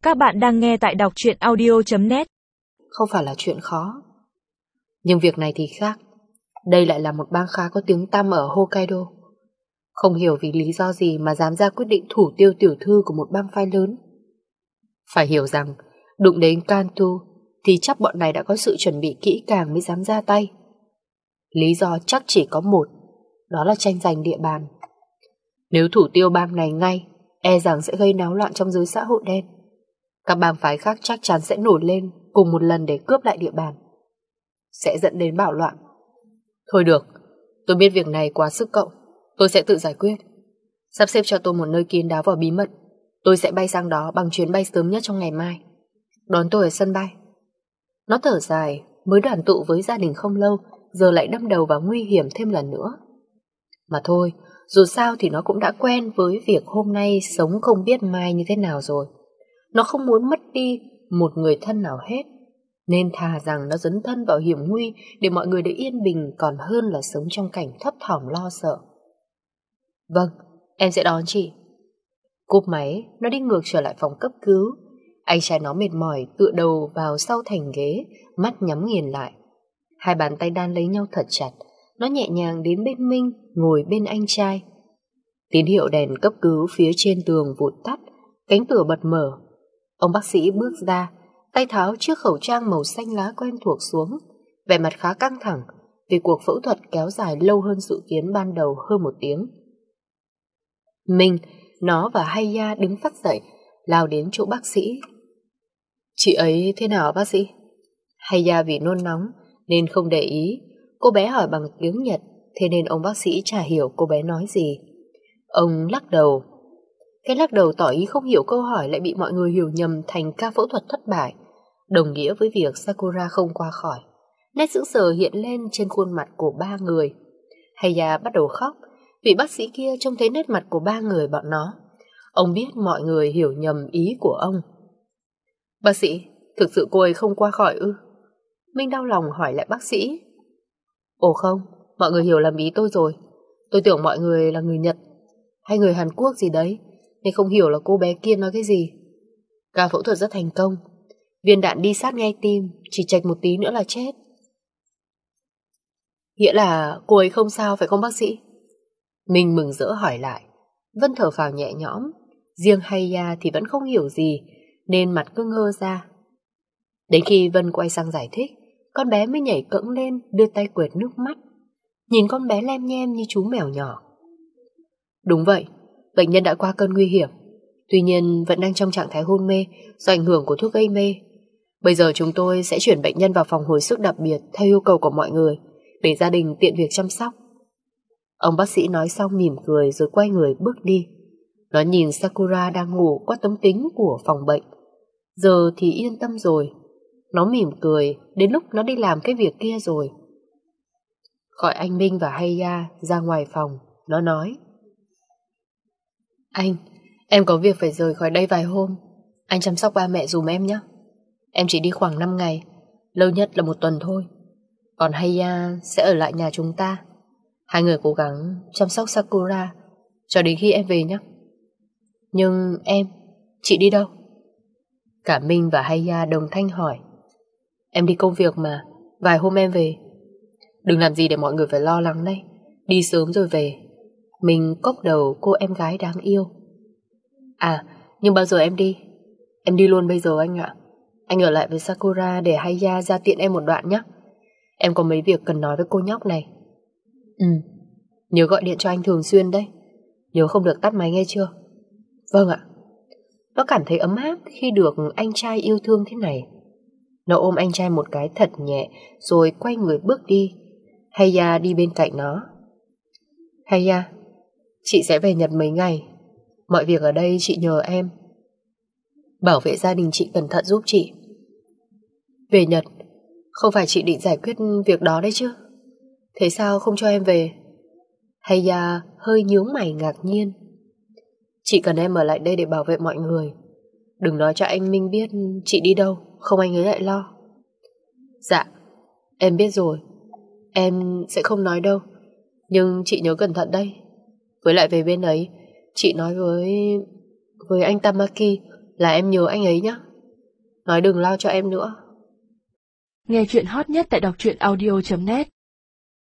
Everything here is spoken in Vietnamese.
Các bạn đang nghe tại đọc truyện audio.net. Không phải là chuyện khó. Nhưng việc này thì khác. Đây lại là một bang khá có tiếng tăm ở Hokkaido. Không hiểu vì lý do gì mà dám ra quyết định thủ tiêu tiểu thư của một bang phái lớn. Phải hiểu rằng, đụng đến Kanto thì chắc bọn này đã có sự chuẩn bị kỹ càng mới dám ra tay. Lý do chắc chỉ có một, đó là tranh giành địa bàn. Nếu thủ tiêu bang này ngay, e rằng sẽ gây náo loạn trong giới xã hội đen. Các bang phái khác chắc chắn sẽ nổi lên cùng một lần để cướp lại địa bàn, sẽ dẫn đến bạo loạn. Thôi được, tôi biết việc này quá sức cậu, tôi sẽ tự giải quyết. Sắp xếp cho tôi một nơi kín đáo và bí mật. Tôi sẽ bay sang đó bằng chuyến bay sớm nhất trong ngày mai. Đón tôi ở sân bay. Nó thở dài, mới đoàn tụ với gia đình không lâu, giờ lại đâm đầu vào nguy hiểm thêm lần nữa. Mà thôi, dù sao thì nó cũng đã quen với việc hôm nay sống không biết mai như thế nào rồi. Nó không muốn mất đi một người thân nào hết, nên thà rằng nó dấn thân vào hiểm nguy để mọi người được yên bình còn hơn là sống trong cảnh thấp thỏm lo sợ. Vâng, em sẽ đón chị. Cúp máy, nó đi ngược trở lại phòng cấp cứu. Anh trai nó mệt mỏi tựa đầu vào sau thành ghế, mắt nhắm nghiền lại. Hai bàn tay đan lấy nhau thật chặt. Nó nhẹ nhàng đến bên Minh, ngồi bên anh trai. Tín hiệu đèn cấp cứu phía trên tường vụt tắt, cánh cửa bật mở. Ông bác sĩ bước ra, tay tháo chiếc khẩu trang màu xanh lá quen thuộc xuống, vẻ mặt khá căng thẳng vì cuộc phẫu thuật kéo dài lâu hơn dự kiến ban đầu hơn 1 tiếng. Minh, nó và Haya đứng phắt dậy, lao đến chỗ bác sĩ. Chị ấy thế nào bác sĩ? Haya vì nôn nóng nên không để ý. Cô bé hỏi bằng tiếng Nhật, thế nên ông bác sĩ chả hiểu cô bé nói gì. Ông lắc đầu. Cái lắc đầu tỏ ý không hiểu câu hỏi lại bị mọi người hiểu nhầm thành ca phẫu thuật thất bại, đồng nghĩa với việc Sakura không qua khỏi. Nét sững sờ hiện lên trên khuôn mặt của ba người. Haya bắt đầu khóc, vị bác sĩ kia trông thấy nét mặt của ba người bọn nó. Ông biết mọi người hiểu nhầm ý của ông. Bác sĩ, thực sự cô ấy không qua khỏi ư? Minh đau lòng hỏi lại bác sĩ. Ồ không, mọi người hiểu lầm ý tôi rồi. Tôi tưởng mọi người là người Nhật hay người Hàn Quốc gì đấy, nên không hiểu là cô bé kia nói cái gì. Ca phẫu thuật rất thành công, viên đạn đi sát ngay tim, chỉ chệch một tí nữa là chết. Nghĩa là cô ấy không sao phải không bác sĩ? Minh mừng rỡ hỏi lại. Vân thở phào nhẹ nhõm. Riêng Haya thì vẫn không hiểu gì, nên mặt cứ ngơ ra. Đến khi Vân quay sang giải thích, con bé mới nhảy cẫng lên, đưa tay quệt nước mắt. Nhìn con bé lem nhem như chú mèo nhỏ. Đúng vậy, bệnh nhân đã qua cơn nguy hiểm, tuy nhiên vẫn đang trong trạng thái hôn mê do ảnh hưởng của thuốc gây mê. Bây giờ chúng tôi sẽ chuyển bệnh nhân vào phòng hồi sức đặc biệt theo yêu cầu của mọi người, để gia đình tiện việc chăm sóc. Ông bác sĩ nói xong mỉm cười rồi quay người bước đi. Nó nhìn Sakura đang ngủ qua tấm kính của phòng bệnh. Giờ thì yên tâm rồi. Nó mỉm cười đến lúc nó đi làm cái việc kia rồi. Gọi anh Minh và Haya ra ngoài phòng. Nó nói: Anh, em có việc phải rời khỏi đây vài hôm. Anh chăm sóc ba mẹ dùm em nhé. Em chỉ đi khoảng 5 ngày, lâu nhất là 1 tuần thôi. Còn Haya sẽ ở lại nhà chúng ta. Hai người cố gắng chăm sóc Sakura cho đến khi em về nhé. Nhưng em, chị đi đâu? Cả Minh và Haya đồng thanh hỏi. Em đi công việc mà, vài hôm em về. Đừng làm gì để mọi người phải lo lắng đây. Đi sớm rồi về. Mình cốc đầu cô em gái đáng yêu. À, nhưng bao giờ em đi? Em đi luôn bây giờ anh ạ. Anh ở lại với Sakura để Haya ra tiện em một đoạn nhé. Em có mấy việc cần nói với cô nhóc này. Nhớ gọi điện cho anh thường xuyên đấy. Nhớ không được tắt máy nghe chưa? Vâng ạ. Nó cảm thấy ấm áp khi được anh trai yêu thương thế này. Nó ôm anh trai một cái thật nhẹ rồi quay người bước đi. Haya đi bên cạnh nó. Haya, chị sẽ về Nhật mấy ngày. Mọi việc ở đây chị nhờ em. Bảo vệ gia đình chị cẩn thận giúp chị. Về Nhật? Không phải chị định giải quyết việc đó đấy chứ? Thế sao không cho em về? Haya hơi nhướng mày ngạc nhiên. Chị cần em ở lại đây để bảo vệ mọi người. Đừng nói cho anh Minh biết chị đi đâu, không anh ấy lại lo. Dạ, em biết rồi. Em sẽ không nói đâu. Nhưng chị nhớ cẩn thận đấy. Với lại về bên ấy, chị nói với anh Tamaki là em nhớ anh ấy nhá. Nói đừng lo cho em nữa. Nghe chuyện hot nhất tại đọc truyện audio.net